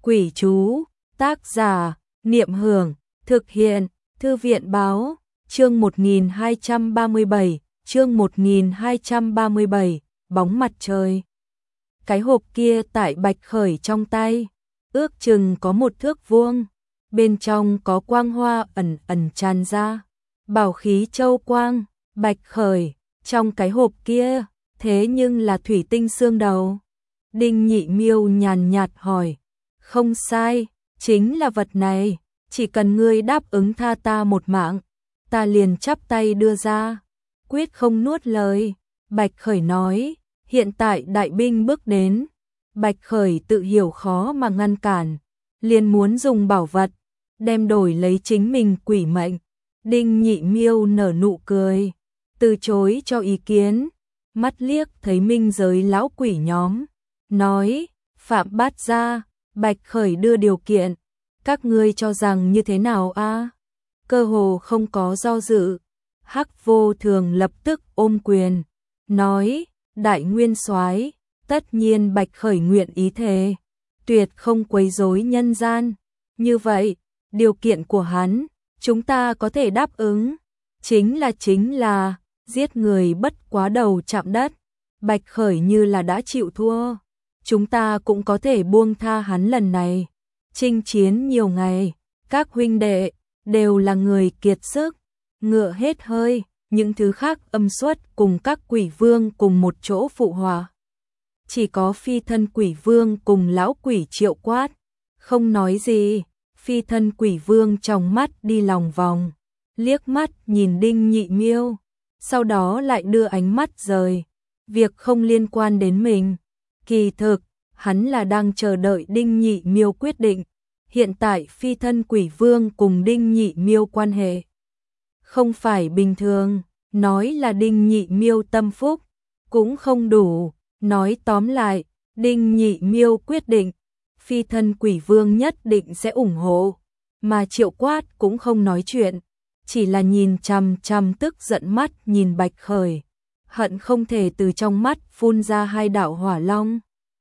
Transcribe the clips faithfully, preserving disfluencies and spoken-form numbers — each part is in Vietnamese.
Quỷ chú, tác giả, Niệm Hưởng, thực hiện, Thư viện báo, chương một nghìn hai trăm ba mươi bảy, chương một nghìn hai trăm ba mươi bảy, bóng mặt trời. Cái hộp kia tại Bạch Khởi trong tay, ước chừng có một thước vuông, bên trong có quang hoa ẩn ẩn tràn ra, bảo khí châu quang. Bạch Khởi, trong cái hộp kia, thế nhưng là thủy tinh xương đầu. Đinh Nhị Miêu nhàn nhạt hỏi, không sai, chính là vật này, chỉ cần ngươi đáp ứng tha ta một mạng, ta liền chắp tay đưa ra, quyết không nuốt lời. Bạch Khởi nói, hiện tại đại binh bước đến, Bạch Khởi tự hiểu khó mà ngăn cản, liền muốn dùng bảo vật, đem đổi lấy chính mình quỷ mệnh. Đinh Nhị Miêu nở nụ cười, từ chối cho ý kiến, mắt liếc thấy minh giới lão quỷ nhóm, nói, Phạm Bát Gia, Bạch Khởi đưa điều kiện, các ngươi cho rằng như thế nào a? Cơ hồ không có do dự, Hắc Vô Thường lập tức ôm quyền, nói, đại nguyên soái, tất nhiên Bạch Khởi nguyện ý thề, tuyệt không quấy rối nhân gian, như vậy, điều kiện của hắn, chúng ta có thể đáp ứng, chính là chính là, giết người bất quá đầu chạm đất, Bạch Khởi như là đã chịu thua, chúng ta cũng có thể buông tha hắn lần này. Chinh chiến nhiều ngày, các huynh đệ đều là người kiệt sức, ngựa hết hơi, những thứ khác âm xuất cùng các quỷ vương cùng một chỗ phụ hòa. Chỉ có phi thân quỷ vương cùng lão quỷ Triệu Quát, không nói gì, phi thân quỷ vương trong mắt đi lòng vòng, liếc mắt nhìn Đinh Nhị Miêu, sau đó lại đưa ánh mắt rời, việc không liên quan đến mình. Kỳ thực, hắn là đang chờ đợi Đinh Nhị Miêu quyết định. Hiện tại phi thân quỷ vương cùng Đinh Nhị Miêu quan hệ không phải bình thường, nói là Đinh Nhị Miêu tâm phúc, cũng không đủ, nói tóm lại, Đinh Nhị Miêu quyết định, phi thân quỷ vương nhất định sẽ ủng hộ, mà Triệu Quát cũng không nói chuyện, chỉ là nhìn chằm chằm tức giận mắt nhìn Bạch Khởi, hận không thể từ trong mắt phun ra hai đạo hỏa long,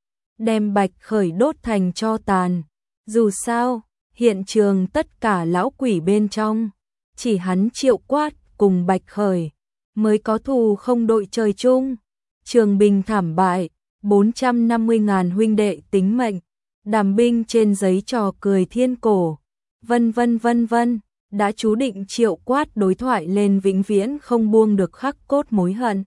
đem Bạch Khởi đốt thành tro tàn. Dù sao, hiện trường tất cả lão quỷ bên trong, chỉ hắn Triệu Quát cùng Bạch Khởi mới có thù không đội trời chung. Trường binh thảm bại, bốn trăm năm mươi ngàn huynh đệ tính mệnh, đàm binh trên giấy trò cười thiên cổ, vân vân vân vân, đã chú định Triệu Quát đối thoại lên vĩnh viễn không buông được khắc cốt mối hận.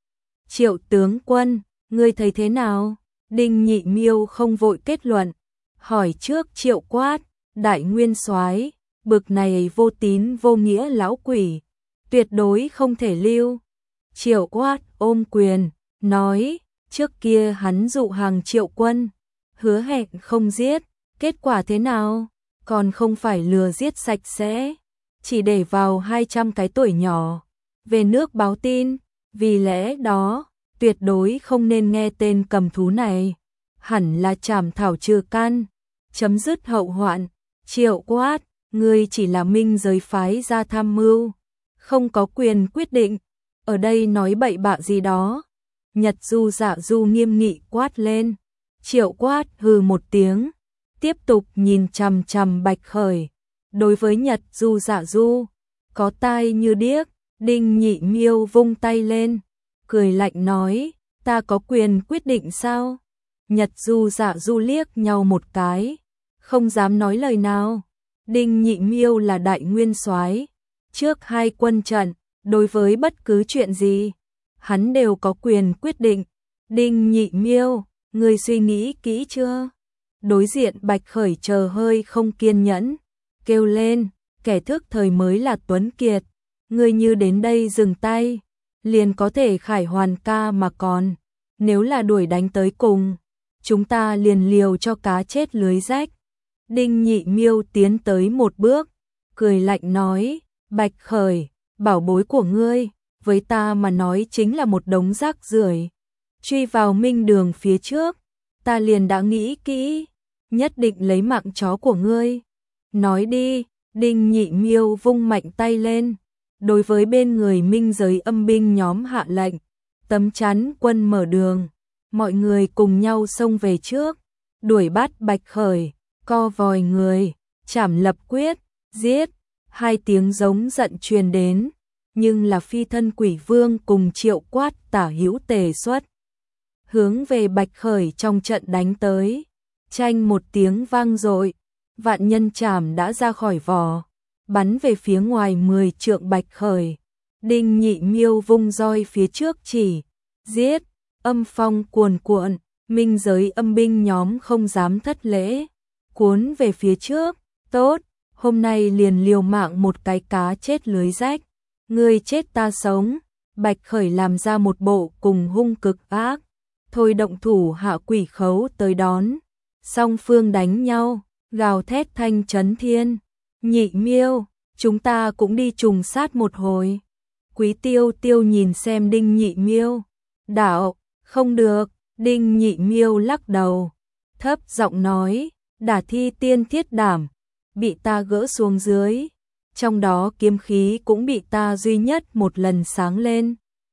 Triệu tướng quân, ngươi thấy thế nào? Đinh Nhị Miêu không vội kết luận, hỏi trước Triệu Quát, đại nguyên soái, bực này vô tín vô nghĩa lão quỷ, tuyệt đối không thể lưu. Triệu Quát ôm quyền, nói, trước kia hắn dụ hàng Triệu quân, hứa hẹn không giết, kết quả thế nào? Còn không phải lừa giết sạch sẽ, chỉ để vào hai trăm cái tuổi nhỏ, về nước báo tin, vì lẽ đó, tuyệt đối không nên nghe tên cầm thú này, hẳn là trảm thảo trừ căn, chấm dứt hậu hoạn. Triệu Quát, ngươi chỉ là minh giới phái ra tham mưu, không có quyền quyết định, ở đây nói bậy bạ gì đó. Nhật Du Dạ Du nghiêm nghị quát lên, Triệu Quát hừ một tiếng, tiếp tục nhìn chằm chằm Bạch Khởi, đối với Nhật Du Dạ Du, có tai như điếc. Đinh Nhị Miêu vung tay lên, cười lạnh nói, ta có quyền quyết định sao? Nhật Du Dạ Du liếc nhau một cái, không dám nói lời nào. Đinh Nhị Miêu là đại nguyên soái, trước hai quân trận, đối với bất cứ chuyện gì, hắn đều có quyền quyết định. Đinh Nhị Miêu, ngươi suy nghĩ kỹ chưa? Đối diện Bạch Khởi chờ hơi không kiên nhẫn, kêu lên, kẻ thức thời mới là Tuấn Kiệt, ngươi như đến đây dừng tay, liền có thể khải hoàn ca mà còn, nếu là đuổi đánh tới cùng, chúng ta liền liều cho cá chết lưới rách. Đinh Nhị Miêu tiến tới một bước, cười lạnh nói, Bạch Khởi, bảo bối của ngươi, với ta mà nói chính là một đống rác rưởi. Truy vào minh đường phía trước, ta liền đã nghĩ kỹ, nhất định lấy mạng chó của ngươi. Nói đi. Đinh Nhị Miêu vung mạnh tay lên, đối với bên người minh giới âm binh nhóm hạ lệnh, tấm chắn quân mở đường, mọi người cùng nhau xông về trước, đuổi bắt Bạch Khởi. co vòi người, chảm lập quyết, giết, hai tiếng giống giận truyền đến, nhưng là phi thân quỷ vương cùng Triệu Quát tả hữu tề xuất. Hướng về Bạch Khởi trong trận đánh tới, chanh một tiếng vang dội, vạn nhân chảm đã ra khỏi vỏ, bắn về phía ngoài mười trượng Bạch Khởi. Đinh Nhị Miêu vung roi phía trước chỉ, giết, âm phong cuồn cuộn, minh giới âm binh nhóm không dám thất lễ, cuốn về phía trước, tốt, hôm nay liền liều mạng một cái cá chết lưới rách, ngươi chết ta sống, Bạch Khởi làm ra một bộ cùng hung cực ác, thôi động thủ hạ quỷ khấu tới đón, song phương đánh nhau, gào thét thanh chấn thiên, Nhị Miêu, chúng ta cũng đi trùng sát một hồi. Quý Tiêu Tiêu nhìn xem Đinh Nhị Miêu, đạo, không được, Đinh Nhị Miêu lắc đầu, thấp giọng nói, đả thi tiên thiết đảm, bị ta gỡ xuống dưới, trong đó kiếm khí cũng bị ta duy nhất một lần sáng lên.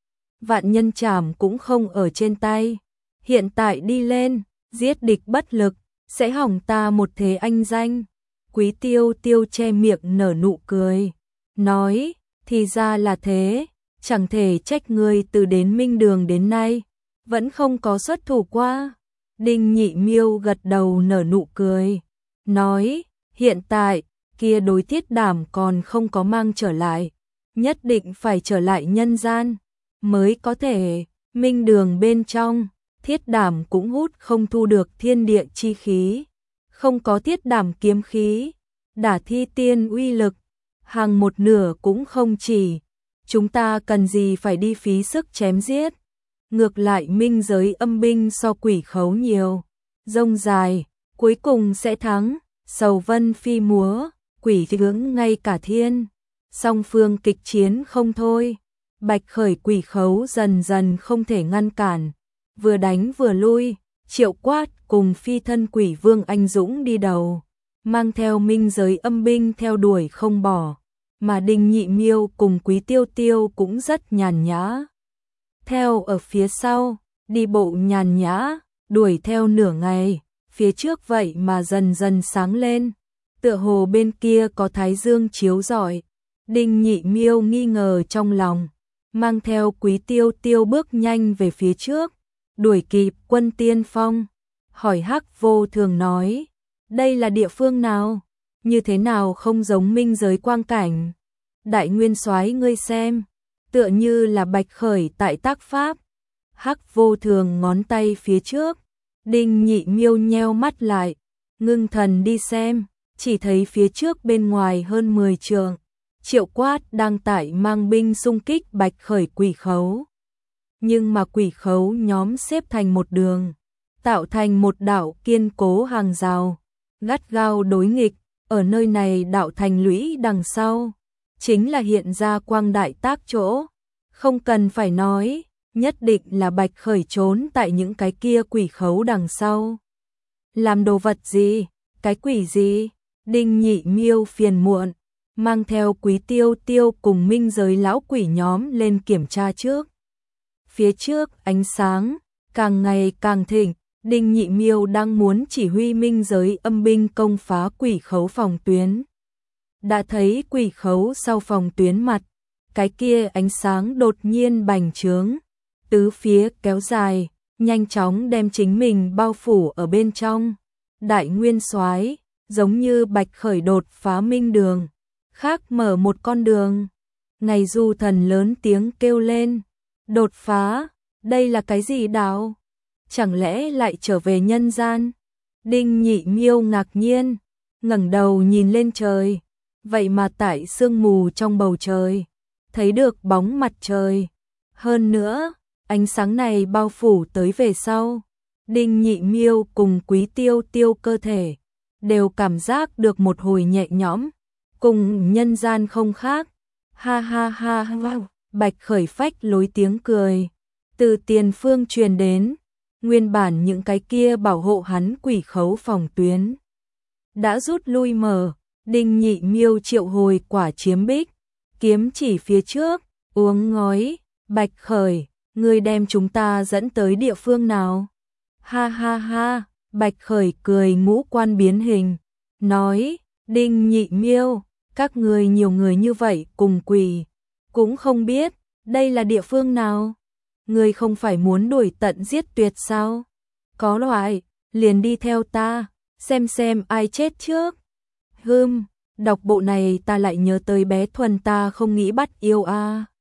Vạn nhân chảm cũng không ở trên tay, hiện tại đi lên, giết địch bất lực, sẽ hỏng ta một thế anh danh. Quý Tiêu Tiêu che miệng nở nụ cười, nói, thì ra là thế, chẳng thể trách ngươi từ đến Minh Đường đến nay, vẫn không có xuất thủ qua. Đinh Nhị Miêu gật đầu nở nụ cười, nói, hiện tại, kia đối thiết đảm còn không có mang trở lại, nhất định phải trở lại nhân gian, mới có thể, Minh Đường bên trong, thiết đảm cũng hút không thu được thiên địa chi khí, không có thiết đảm kiếm khí, đả thi tiên uy lực, hàng một nửa cũng không chỉ, chúng ta cần gì phải đi phí sức chém giết, ngược lại minh giới âm binh so quỷ khấu nhiều, rông dài, cuối cùng sẽ thắng, sầu vân phi múa, quỷ hướng ngay cả thiên, song phương kịch chiến không thôi, Bạch Khởi quỷ khấu dần dần không thể ngăn cản, vừa đánh vừa lui, Triệu Quát cùng phi thân quỷ vương anh dũng đi đầu, mang theo minh giới âm binh theo đuổi không bỏ, mà Đinh Nhị Miêu cùng Quý Tiêu Tiêu cũng rất nhàn nhã. Theo ở phía sau, đi bộ nhàn nhã, đuổi theo nửa ngày, phía trước vậy mà dần dần sáng lên, tựa hồ bên kia có thái dương chiếu rọi. Đinh Nhị Miêu nghi ngờ trong lòng, mang theo Quý Tiêu Tiêu bước nhanh về phía trước, đuổi kịp Quân Tiên Phong, hỏi Hắc Vô Thường nói, đây là địa phương nào, như thế nào không giống minh giới quang cảnh, Đại Nguyên Soái ngươi xem, tựa như là Bạch Khởi tại tác pháp. Hắc Vô Thường ngón tay phía trước, Đinh Nhị Miêu nheo mắt lại, ngưng thần đi xem, chỉ thấy phía trước bên ngoài hơn mười trượng, Triệu Quát đang tại mang binh xung kích Bạch Khởi quỷ khấu. Nhưng mà quỷ khấu nhóm xếp thành một đường, tạo thành một đạo kiên cố hàng rào, gắt gao đối nghịch, ở nơi này đạo thành lũy đằng sau, chính là hiện ra quang đại tác chỗ, không cần phải nói, nhất định là Bạch Khởi trốn tại những cái kia quỷ khấu đằng sau. Làm đồ vật gì, cái quỷ gì, Đinh Nhị Miêu phiền muộn, mang theo Quý Tiêu Tiêu cùng minh giới lão quỷ nhóm lên kiểm tra trước. Phía trước ánh sáng, càng ngày càng thịnh, Đinh Nhị Miêu đang muốn chỉ huy minh giới âm binh công phá quỷ khấu phòng tuyến. Đã thấy quỷ khấu sau phòng tuyến mặt, cái kia ánh sáng đột nhiên bành trướng, tứ phía kéo dài, nhanh chóng đem chính mình bao phủ ở bên trong. Đại Nguyên Soái, giống như Bạch Khởi đột phá minh đường, khác mở một con đường. Ngày Du Thần lớn tiếng kêu lên, đột phá, đây là cái gì đạo? Chẳng lẽ lại trở về nhân gian? Đinh Nhị Miêu ngạc nhiên, ngẩng đầu nhìn lên trời, vậy mà tại sương mù trong bầu trời, thấy được bóng mặt trời. Hơn nữa, ánh sáng này bao phủ tới về sau, Đinh Nhị Miêu cùng Quý Tiêu Tiêu cơ thể đều cảm giác được một hồi nhẹ nhõm, cùng nhân gian không khác. Ha ha ha ha, Bạch Khởi phách lối tiếng cười, từ tiền phương truyền đến, nguyên bản những cái kia bảo hộ hắn quỷ khấu phòng tuyến đã rút lui mở, Đinh Nhị Miêu triệu hồi quả chiếm bích, kiếm chỉ phía trước, uống ngói, Bạch Khởi, ngươi đem chúng ta dẫn tới địa phương nào? Ha ha ha, Bạch Khởi cười ngũ quan biến hình, nói, Đinh Nhị Miêu, các người nhiều người như vậy cùng quỳ, cũng không biết, đây là địa phương nào? Người không phải muốn đuổi tận giết tuyệt sao? Có loại, liền đi theo ta, xem xem ai chết trước. Hừm, đọc bộ này ta lại nhớ tới bé Thuần ta không nghĩ bắt yêu a. À.